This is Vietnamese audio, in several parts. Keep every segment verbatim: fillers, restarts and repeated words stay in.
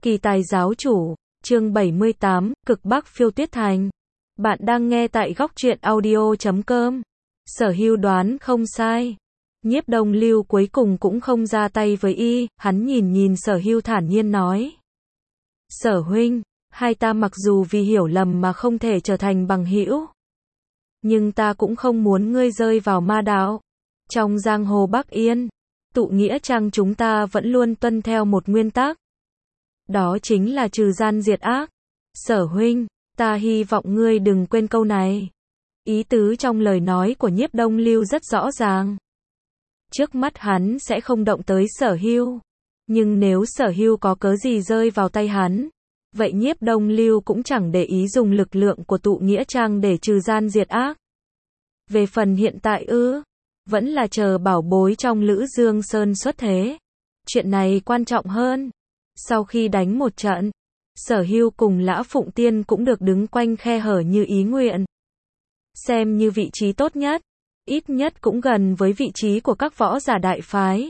Kỳ tài giáo chủ, chương bảy mươi tám, Cực Bắc Phiêu Tuyết Thành. Bạn đang nghe tại góc truyện audio chấm com. Sở Hưu đoán không sai. Nhiếp Đông Lưu cuối cùng cũng không ra tay với y, hắn nhìn nhìn Sở Hưu thản nhiên nói. Sở huynh, hai ta mặc dù vì hiểu lầm mà không thể trở thành bằng hữu, nhưng ta cũng không muốn ngươi rơi vào ma đạo. Trong giang hồ Bắc Yên, tụ nghĩa trang chúng ta vẫn luôn tuân theo một nguyên tắc. Đó chính là trừ gian diệt ác. Sở huynh, ta hy vọng ngươi đừng quên câu này. Ý tứ trong lời nói của Nhiếp Đông Lưu rất rõ ràng. Trước mắt hắn sẽ không động tới Sở Hưu. Nhưng nếu Sở Hưu có cớ gì rơi vào tay hắn, vậy Nhiếp Đông Lưu cũng chẳng để ý dùng lực lượng của tụ nghĩa trang để trừ gian diệt ác. Về phần hiện tại ư, vẫn là chờ bảo bối trong Lữ Dương Sơn xuất thế. Chuyện này quan trọng hơn. Sau khi đánh một trận, Sở Hưu cùng Lã Phụng Tiên cũng được đứng quanh khe hở như ý nguyện. Xem như vị trí tốt nhất, ít nhất cũng gần với vị trí của các võ giả đại phái.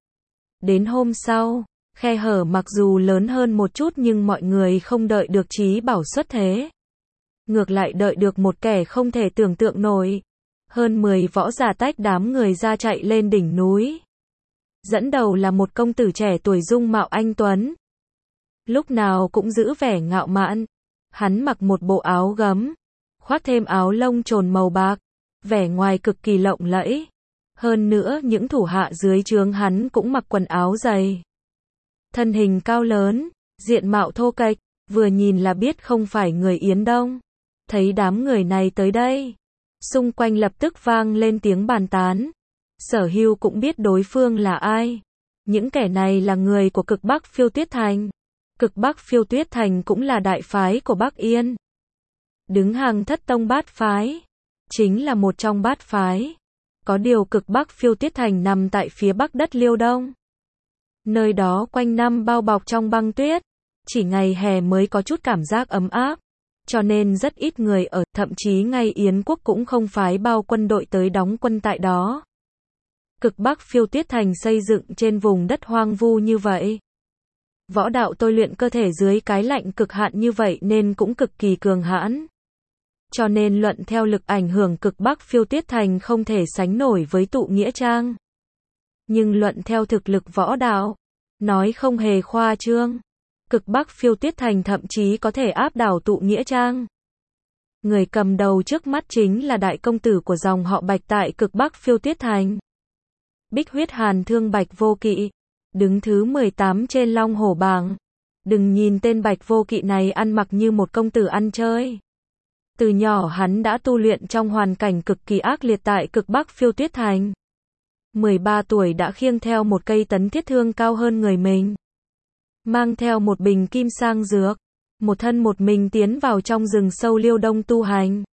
Đến hôm sau, khe hở mặc dù lớn hơn một chút nhưng mọi người không đợi được Chí Bảo xuất thế. Ngược lại đợi được một kẻ không thể tưởng tượng nổi. Hơn mười võ giả tách đám người ra chạy lên đỉnh núi. Dẫn đầu là một công tử trẻ tuổi dung mạo anh tuấn. Lúc nào cũng giữ vẻ ngạo mạn. Hắn mặc một bộ áo gấm, khoác thêm áo lông trồn màu bạc, vẻ ngoài cực kỳ lộng lẫy. Hơn nữa những thủ hạ dưới trướng hắn cũng mặc quần áo dày. Thân hình cao lớn, diện mạo thô kệch, vừa nhìn là biết không phải người Yến Đông. Thấy đám người này tới đây, xung quanh lập tức vang lên tiếng bàn tán. Sở Hưu cũng biết đối phương là ai. Những kẻ này là người của Cực Bắc Phiêu Tuyết Thành. Cực Bắc Phiêu Tuyết Thành cũng là đại phái của Bắc Yên. Đứng hàng thất tông bát phái. Chính là một trong bát phái. Có điều Cực Bắc Phiêu Tuyết Thành nằm tại phía bắc đất Liêu Đông. Nơi đó quanh năm bao bọc trong băng tuyết. Chỉ ngày hè mới có chút cảm giác ấm áp. Cho nên rất ít người ở, thậm chí ngay Yến quốc cũng không phái bao quân đội tới đóng quân tại đó. Cực Bắc Phiêu Tuyết Thành xây dựng trên vùng đất hoang vu như vậy. Võ đạo tôi luyện cơ thể dưới cái lạnh cực hạn như vậy nên cũng cực kỳ cường hãn. Cho nên luận theo lực ảnh hưởng Cực Bắc Phiêu Tuyết Thành không thể sánh nổi với tụ nghĩa trang. Nhưng luận theo thực lực võ đạo, nói không hề khoa trương. Cực Bắc Phiêu Tuyết Thành thậm chí có thể áp đảo tụ nghĩa trang. Người cầm đầu trước mắt chính là đại công tử của dòng họ Bạch tại Cực Bắc Phiêu Tuyết Thành. Bích huyết hàn thương Bạch Vô Kỵ, đứng thứ mười tám trên Long Hổ bảng. Đừng nhìn tên Bạch Vô Kỵ này ăn mặc như một công tử ăn chơi. Từ nhỏ hắn đã tu luyện trong hoàn cảnh cực kỳ ác liệt tại Cực Bắc Phiêu Tuyết Thành. mười ba tuổi đã khiêng theo một cây tấn thiết thương cao hơn người mình. Mang theo một bình kim sang dược, một thân một mình tiến vào trong rừng sâu Liêu Đông tu hành.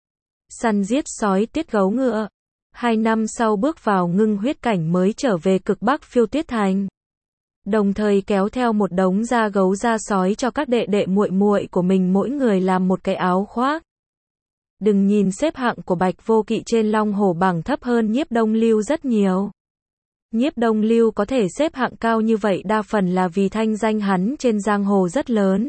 Săn giết sói tiết gấu ngựa. Hai năm sau bước vào ngưng huyết cảnh mới trở về Cực Bắc Phiêu Tuyết Thành. Đồng thời kéo theo một đống da gấu da sói cho các đệ đệ muội muội của mình mỗi người làm một cái áo khoác. Đừng nhìn xếp hạng của Bạch Vô Kỵ trên Long Hổ bảng thấp hơn Nhiếp Đông Lưu rất nhiều. Nhiếp Đông Lưu có thể xếp hạng cao như vậy đa phần là vì thanh danh hắn trên giang hồ rất lớn.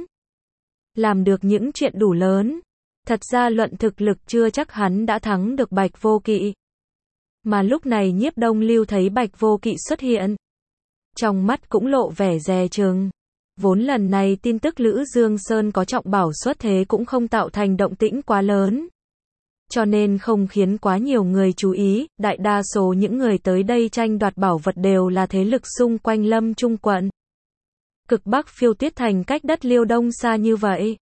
Làm được những chuyện đủ lớn. Thật ra luận thực lực chưa chắc hắn đã thắng được Bạch Vô Kỵ. Mà lúc này Nhiếp Đông Lưu thấy Bạch Vô Kỵ xuất hiện. Trong mắt cũng lộ vẻ dè chừng. Vốn lần này tin tức Lữ Dương Sơn có trọng bảo xuất thế cũng không tạo thành động tĩnh quá lớn. Cho nên không khiến quá nhiều người chú ý, đại đa số những người tới đây tranh đoạt bảo vật đều là thế lực xung quanh Lâm Trung quận. Cực Bắc Phiêu Tuyết Thành cách đất Liêu Đông xa như vậy.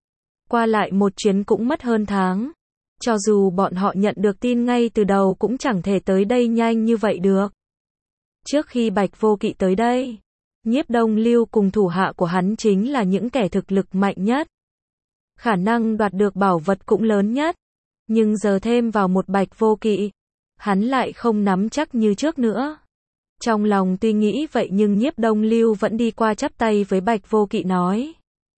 Qua lại một chuyến cũng mất hơn tháng. Cho dù bọn họ nhận được tin ngay từ đầu cũng chẳng thể tới đây nhanh như vậy được. Trước khi Bạch Vô Kỵ tới đây, Nhiếp Đông Lưu cùng thủ hạ của hắn chính là những kẻ thực lực mạnh nhất. Khả năng đoạt được bảo vật cũng lớn nhất. Nhưng giờ thêm vào một Bạch Vô Kỵ, hắn lại không nắm chắc như trước nữa. Trong lòng tuy nghĩ vậy nhưng Nhiếp Đông Lưu vẫn đi qua chắp tay với Bạch Vô Kỵ nói.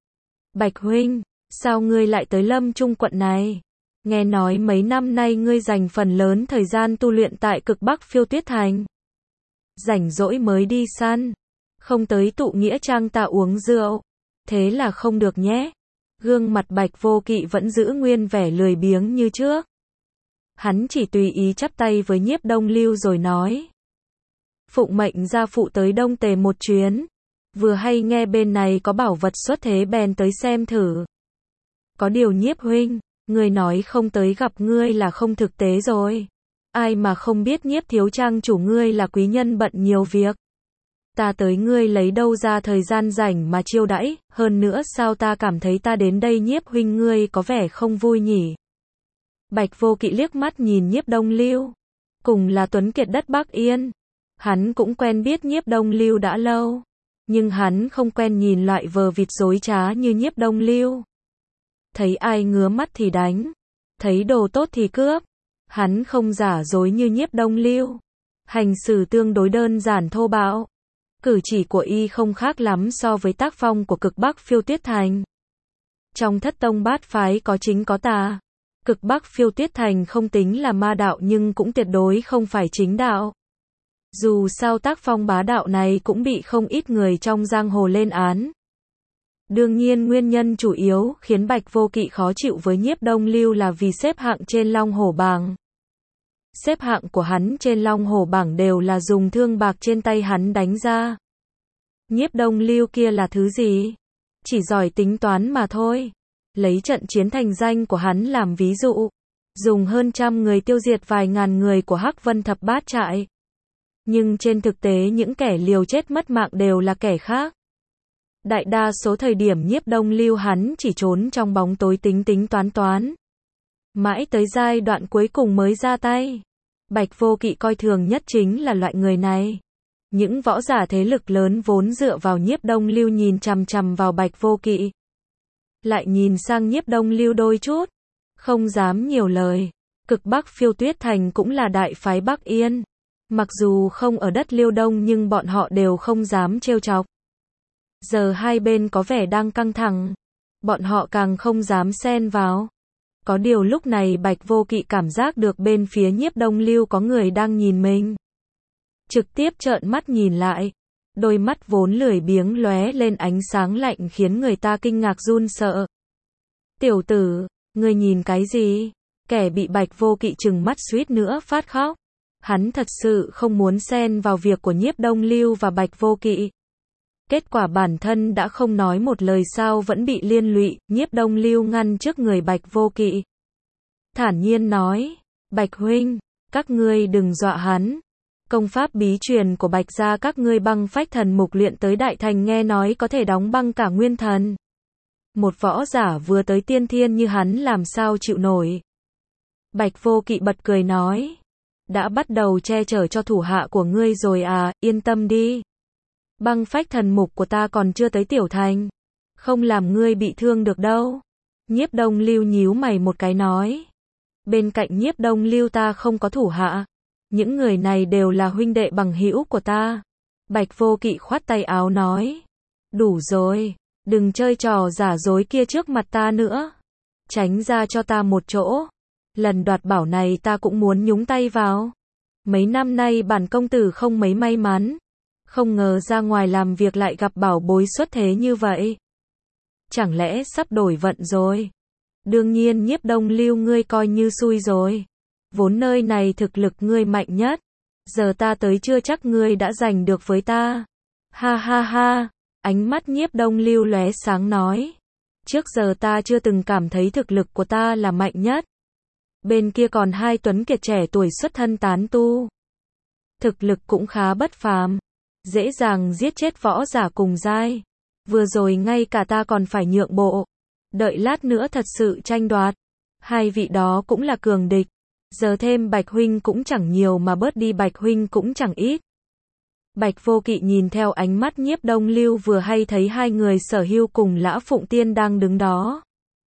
Bạch huynh, sao ngươi lại tới Lâm Trung quận này? Nghe nói mấy năm nay ngươi dành phần lớn thời gian tu luyện tại Cực Bắc Phiêu Tuyết Thành. Rảnh rỗi mới đi săn, không tới tụ nghĩa trang ta uống rượu. Thế là không được nhé. Gương mặt Bạch Vô Kỵ vẫn giữ nguyên vẻ lười biếng như trước. Hắn chỉ tùy ý chắp tay với Nhiếp Đông Lưu rồi nói. Phụng mệnh gia phụ tới Đông Tề một chuyến. Vừa hay nghe bên này có bảo vật xuất thế bèn tới xem thử. Có điều Nhiếp huynh, ngươi nói không tới gặp ngươi là không thực tế rồi. Ai mà không biết Nhiếp thiếu trang chủ ngươi là quý nhân bận nhiều việc. Ta tới ngươi lấy đâu ra thời gian rảnh mà chiêu đãi, hơn nữa sao ta cảm thấy ta đến đây Nhiếp huynh ngươi có vẻ không vui nhỉ. Bạch Vô Kỵ liếc mắt nhìn Nhiếp Đông Lưu. Cùng là tuấn kiệt đất Bắc Yên. Hắn cũng quen biết Nhiếp Đông Lưu đã lâu. Nhưng hắn không quen nhìn loại vờ vịt dối trá như Nhiếp Đông Lưu. Thấy ai ngứa mắt thì đánh. Thấy đồ tốt thì cướp. Hắn không giả dối như Nhiếp Đông Lưu. Hành xử tương đối đơn giản thô bạo. Cử chỉ của y không khác lắm so với tác phong của cực Bắc Phiêu Tuyết Thành. Trong thất tông bát phái có chính có tà. Cực Bắc Phiêu Tuyết Thành không tính là ma đạo nhưng cũng tuyệt đối không phải chính đạo. Dù sao tác phong bá đạo này cũng bị không ít người trong giang hồ lên án. Đương nhiên nguyên nhân chủ yếu khiến Bạch Vô Kỵ khó chịu với Nhiếp Đông Lưu là vì xếp hạng trên Long Hổ bảng. Xếp hạng của hắn trên Long Hổ bảng đều là dùng thương bạc trên tay hắn đánh ra. Nhiếp Đông Lưu kia là thứ gì? Chỉ giỏi tính toán mà thôi. Lấy trận chiến thành danh của hắn làm ví dụ. Dùng hơn trăm người tiêu diệt vài ngàn người của Hắc Vân Thập Bát Trại. Nhưng trên thực tế những kẻ liều chết mất mạng đều là kẻ khác. Đại đa số thời điểm Nhiếp Đông Lưu hắn chỉ trốn trong bóng tối tính tính toán toán. Mãi tới giai đoạn cuối cùng mới ra tay. Bạch Vô Kỵ coi thường nhất chính là loại người này. Những võ giả thế lực lớn vốn dựa vào Nhiếp Đông Lưu nhìn chằm chằm vào Bạch Vô Kỵ. Lại nhìn sang Nhiếp Đông Lưu đôi chút. Không dám nhiều lời. Cực Bắc Phiêu Tuyết Thành cũng là đại phái Bắc Yên. Mặc dù không ở đất Liêu Đông nhưng bọn họ đều không dám trêu chọc. Giờ hai bên có vẻ đang căng thẳng. Bọn họ càng không dám xen vào. Có điều lúc này Bạch Vô Kỵ cảm giác được bên phía Nhiếp Đông Lưu có người đang nhìn mình. Trực tiếp trợn mắt nhìn lại. Đôi mắt vốn lười biếng lóe lên ánh sáng lạnh khiến người ta kinh ngạc run sợ. Tiểu tử, ngươi nhìn cái gì? Kẻ bị Bạch Vô Kỵ trừng mắt suýt nữa phát khóc. Hắn thật sự không muốn xen vào việc của Nhiếp Đông Lưu và Bạch Vô Kỵ. Kết quả bản thân đã không nói một lời sao vẫn bị liên lụy. Nhiếp Đông Lưu ngăn trước người Bạch Vô Kỵ. Thản nhiên nói, Bạch huynh, các ngươi đừng dọa hắn. Công pháp bí truyền của Bạch gia các ngươi băng phách thần mục luyện tới đại thành nghe nói có thể đóng băng cả nguyên thần. Một võ giả vừa tới tiên thiên như hắn làm sao chịu nổi. Bạch Vô Kỵ bật cười nói, đã bắt đầu che chở cho thủ hạ của ngươi rồi à, yên tâm đi. Băng phách thần mục của ta còn chưa tới tiểu thành. Không làm ngươi bị thương được đâu. Nhiếp Đông Lưu nhíu mày một cái nói. Bên cạnh Nhiếp Đông Lưu ta không có thủ hạ. Những người này đều là huynh đệ bằng hữu của ta. Bạch Vô Kỵ khoát tay áo nói. Đủ rồi, đừng chơi trò giả dối kia trước mặt ta nữa. Tránh ra cho ta một chỗ. Lần đoạt bảo này ta cũng muốn nhúng tay vào. Mấy năm nay bản công tử không mấy may mắn. Không ngờ ra ngoài làm việc lại gặp bảo bối xuất thế như vậy. Chẳng lẽ sắp đổi vận rồi? Đương nhiên Nhiếp Đông Lưu ngươi coi như xui rồi. Vốn nơi này thực lực ngươi mạnh nhất. Giờ ta tới chưa chắc ngươi đã giành được với ta. Ha ha ha. Ánh mắt Nhiếp Đông Lưu lóe sáng nói. Trước giờ ta chưa từng cảm thấy thực lực của ta là mạnh nhất. Bên kia còn hai tuấn kiệt trẻ tuổi xuất thân tán tu. Thực lực cũng khá bất phàm. Dễ dàng giết chết võ giả cùng giai. Vừa rồi ngay cả ta còn phải nhượng bộ. Đợi lát nữa thật sự tranh đoạt. Hai vị đó cũng là cường địch. Giờ thêm Bạch huynh cũng chẳng nhiều mà bớt đi Bạch huynh cũng chẳng ít. Bạch Vô Kỵ nhìn theo ánh mắt Nhiếp Đông Lưu vừa hay thấy hai người Sở Hưu cùng Lã Phụng Tiên đang đứng đó.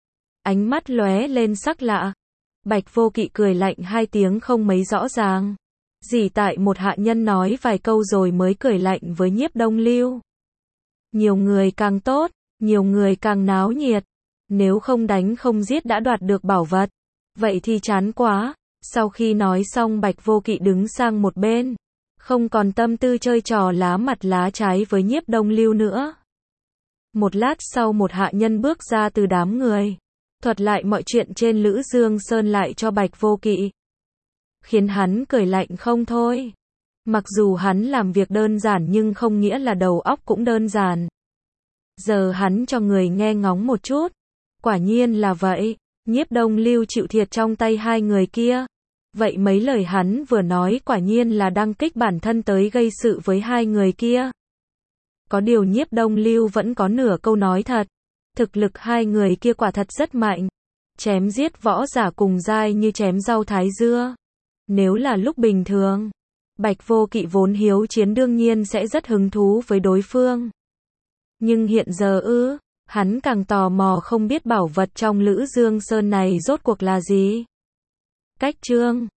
Ánh mắt lóe lên sắc lạ. Bạch Vô Kỵ cười lạnh hai tiếng không mấy rõ ràng. Chỉ tại một hạ nhân nói vài câu rồi mới cười lạnh với Nhiếp Đông Lưu. Nhiều người càng tốt, nhiều người càng náo nhiệt. Nếu không đánh không giết đã đoạt được bảo vật. Vậy thì chán quá. Sau khi nói xong Bạch Vô Kỵ đứng sang một bên. Không còn tâm tư chơi trò lá mặt lá trái với Nhiếp Đông Lưu nữa. Một lát sau một hạ nhân bước ra từ đám người, thuật lại mọi chuyện trên Lữ Dương Sơn lại cho Bạch Vô Kỵ, khiến hắn cười lạnh không thôi. Mặc dù hắn làm việc đơn giản nhưng không nghĩa là đầu óc cũng đơn giản. Giờ hắn cho người nghe ngóng một chút. Quả nhiên là vậy, Nhiếp Đông Lưu chịu thiệt trong tay hai người kia. Vậy mấy lời hắn vừa nói quả nhiên là đăng kích bản thân tới gây sự với hai người kia. Có điều Nhiếp Đông Lưu vẫn có nửa câu nói thật. Thực lực hai người kia quả thật rất mạnh. Chém giết võ giả cùng giai như chém rau thái dưa. Nếu là lúc bình thường, Bạch Vô Kỵ vốn hiếu chiến đương nhiên sẽ rất hứng thú với đối phương. Nhưng hiện giờ ư, hắn càng tò mò không biết bảo vật trong Lữ Dương Sơn này rốt cuộc là gì. Cách chương